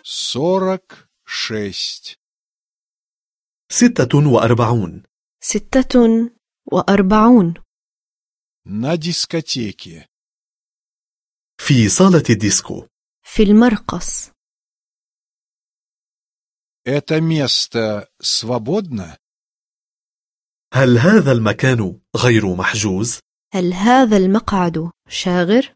46. 46. 46. На дискотеке. في صالة الديسكو. في المرقص. Это место свободно? هل هذا المكان غير محجوز؟ هل هذا المقعد شاغر؟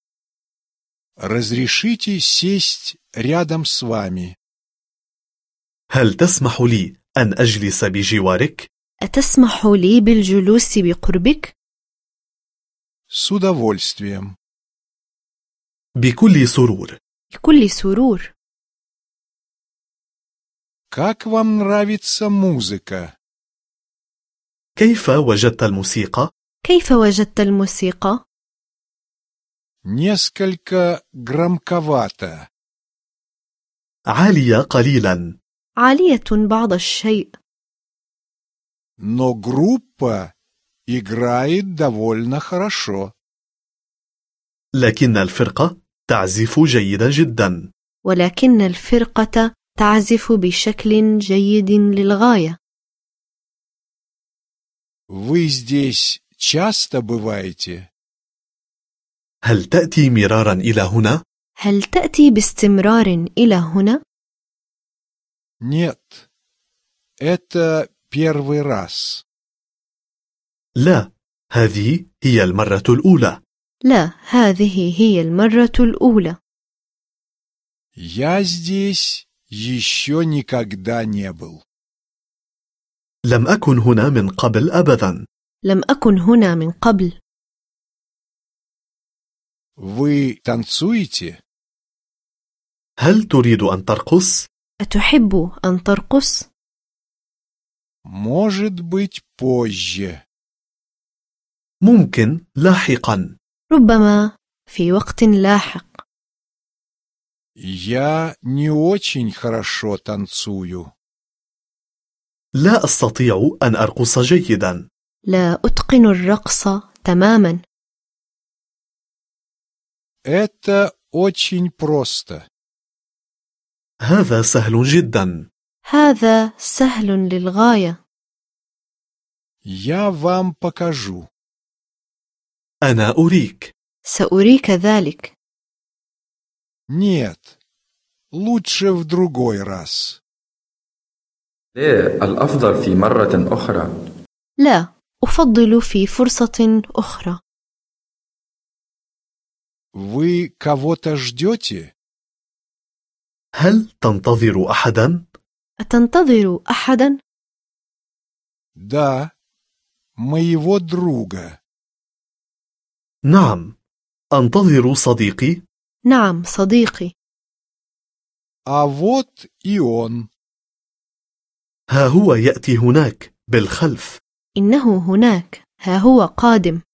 Разрешите сесть рядом с вами? هل تسمح لي أن أجلس بجوارك؟ أتسمح لي بالجلوس بقربك؟ С удовольствием. بكل سرور. بكل سرور. Как вам нравится музыка? كيف وجدت الموسيقى؟ كيف وجدت الموسيقى؟ Несколько громковато. عالية قليلا. عالية بعض الشيء. Но группа играет довольно хорошо. لكن الفرقة تعزف جيدا جدا. ولكن الفرقة تعزف بشكل جيد للغاية. Вы здесь часто бываете? هل تأتي مرارا إلى هنا؟ هل تأتي باستمرار إلى هنا؟ Нет. Это первый раз. لا، هذه هي المرة الأولى. لا، هذه هي المرة الأولى. Я здесь еще никогда не был. لم أكن هنا من قبل أبدا. لم أكن هنا من قبل. Вы танцуете? هل تريد أن ترقص؟ أتحب أن ترقص؟ Может быть, позже. ممكن لاحقا. ربما في وقت لاحق. Я не очень хорошо танцую. لا أستطيع أن أرقص جيدا. لا أتقن الرقص تماما. Это очень просто. هذا سهل جدا. هذا سهل للغاية. Я вам покажу. أنا أريك. سأريك ذلك. Нет. Лучше в другой раз. لا، الأفضل في مرة أخرى. لا، أفضل في فرصة أخرى. Вы кого-то ждете? هل تنتظر أحدا؟ أتنتظر أحدا؟ Да, моего друга. نعم، أنتظر صديقي. نعم، صديقي. А вот и он. ها هو يأتي هناك بالخلف. إنه هناك. ها هو قادم.